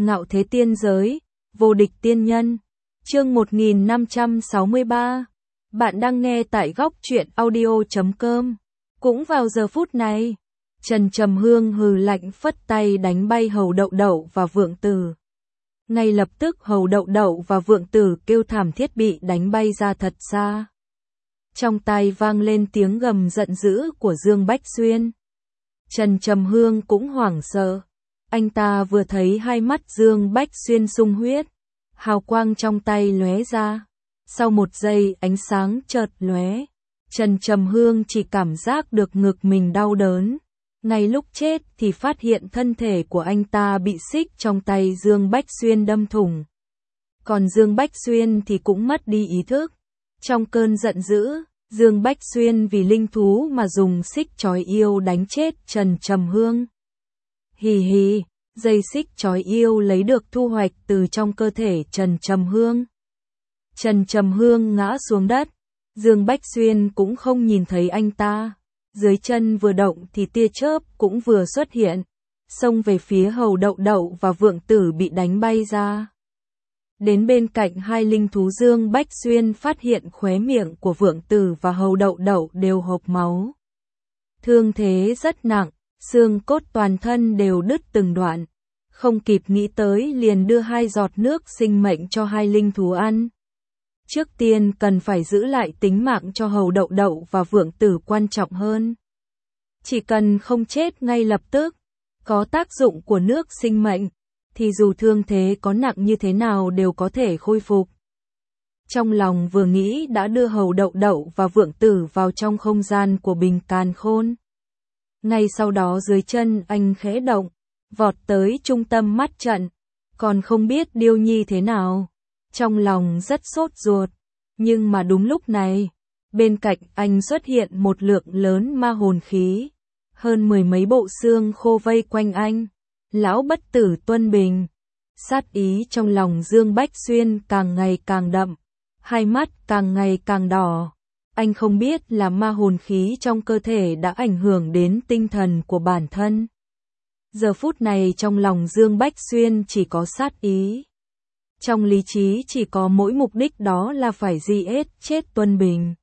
Ngạo thế tiên giới, vô địch tiên nhân. Chương 1563. Bạn đang nghe tại góc truyện audio.com. Cũng vào giờ phút này, Trần Trầm Hương hừ lạnh phất tay đánh bay Hầu Đậu Đậu và Vượng Tử. Ngay lập tức Hầu Đậu Đậu và Vượng Tử kêu thảm thiết bị đánh bay ra thật xa. Trong tai vang lên tiếng gầm giận dữ của Dương Bách Xuyên. Trần Trầm Hương cũng hoảng sợ. Anh ta vừa thấy hai mắt Dương Bách Xuyên sung huyết, hào quang trong tay lóe ra. Sau một giây ánh sáng chợt lóe, Trần Trầm Hương chỉ cảm giác được ngực mình đau đớn. Ngay lúc chết thì phát hiện thân thể của anh ta bị xích trong tay Dương Bách Xuyên đâm thủng. Còn Dương Bách Xuyên thì cũng mất đi ý thức. Trong cơn giận dữ, Dương Bách Xuyên vì linh thú mà dùng xích trói yêu đánh chết Trần Trầm Hương. Hì hì, dây xích trói yêu lấy được thu hoạch từ trong cơ thể Trần Trầm Hương. Trần Trầm Hương ngã xuống đất, Dương Bách Xuyên cũng không nhìn thấy anh ta. Dưới chân vừa động thì tia chớp cũng vừa xuất hiện, xông về phía Hầu Đậu Đậu và Vượng Tử bị đánh bay ra. Đến bên cạnh hai linh thú, Dương Bách Xuyên phát hiện khóe miệng của Vượng Tử và Hầu Đậu Đậu đều hộc máu. Thương thế rất nặng, xương cốt toàn thân đều đứt từng đoạn. Không kịp nghĩ tới liền đưa 2 giọt nước sinh mệnh cho hai linh thú ăn. Trước tiên cần phải giữ lại tính mạng cho Hầu Đậu Đậu và Vượng Tử quan trọng hơn. Chỉ cần không chết ngay lập tức, có tác dụng của nước sinh mệnh, thì dù thương thế có nặng như thế nào đều có thể khôi phục. Trong lòng vừa nghĩ đã đưa Hầu Đậu Đậu và Vượng Tử vào trong không gian của Bình Càn Khôn. Ngay sau đó dưới chân anh khẽ động, vọt tới trung tâm mắt trận, còn không biết Điêu Nhi thế nào. Trong lòng rất sốt ruột, nhưng mà đúng lúc này, bên cạnh anh xuất hiện một lượng lớn ma hồn khí, hơn 10 mấy bộ xương khô vây quanh anh. Lão bất tử Tuân Bình. Sát ý trong lòng Dương Bách Xuyên càng ngày càng đậm, hai mắt càng ngày càng đỏ. Anh không biết là ma hồn khí trong cơ thể đã ảnh hưởng đến tinh thần của bản thân. Giờ phút này trong lòng Dương Bách Xuyên chỉ có sát ý. Trong lý trí chỉ có mỗi mục đích, đó là phải giết chết Tuân Bình.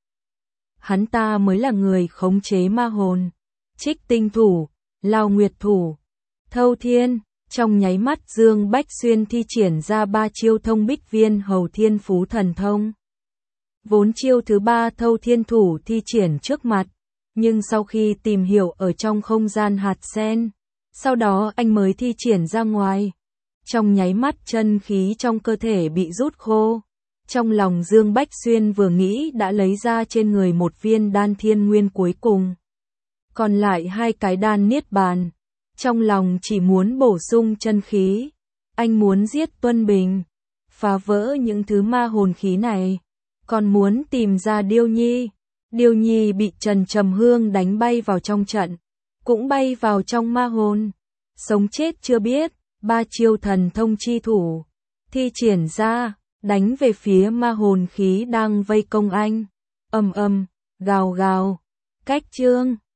Hắn ta mới là người khống chế ma hồn. Trích Tinh Thủ, Lao Nguyệt Thủ, Thâu Thiên. Trong nháy mắt Dương Bách Xuyên thi triển ra 3 chiêu thông Bích Viên Hầu Thiên Phú Thần Thông. Vốn chiêu thứ 3 Thâu Thiên Thủ thi triển trước mặt, nhưng sau khi tìm hiểu ở trong không gian hạt sen, sau đó anh mới thi triển ra ngoài. Trong nháy mắt chân khí trong cơ thể bị rút khô. Trong lòng Dương Bách Xuyên vừa nghĩ đã lấy ra trên người một viên đan thiên nguyên cuối cùng. Còn lại 2 cái đan niết bàn. Trong lòng chỉ muốn bổ sung chân khí. Anh muốn giết Tuân Bình, phá vỡ những thứ ma hồn khí này. Còn muốn tìm ra Điêu Nhi. Điêu Nhi bị Trần Trầm Hương đánh bay vào trong trận, cũng bay vào trong ma hồn. Sống chết chưa biết. 3 chiêu thần thông chi thủ thi triển ra, đánh về phía ma hồn khí đang vây công anh. Ầm ầm, gào gào. Cách chương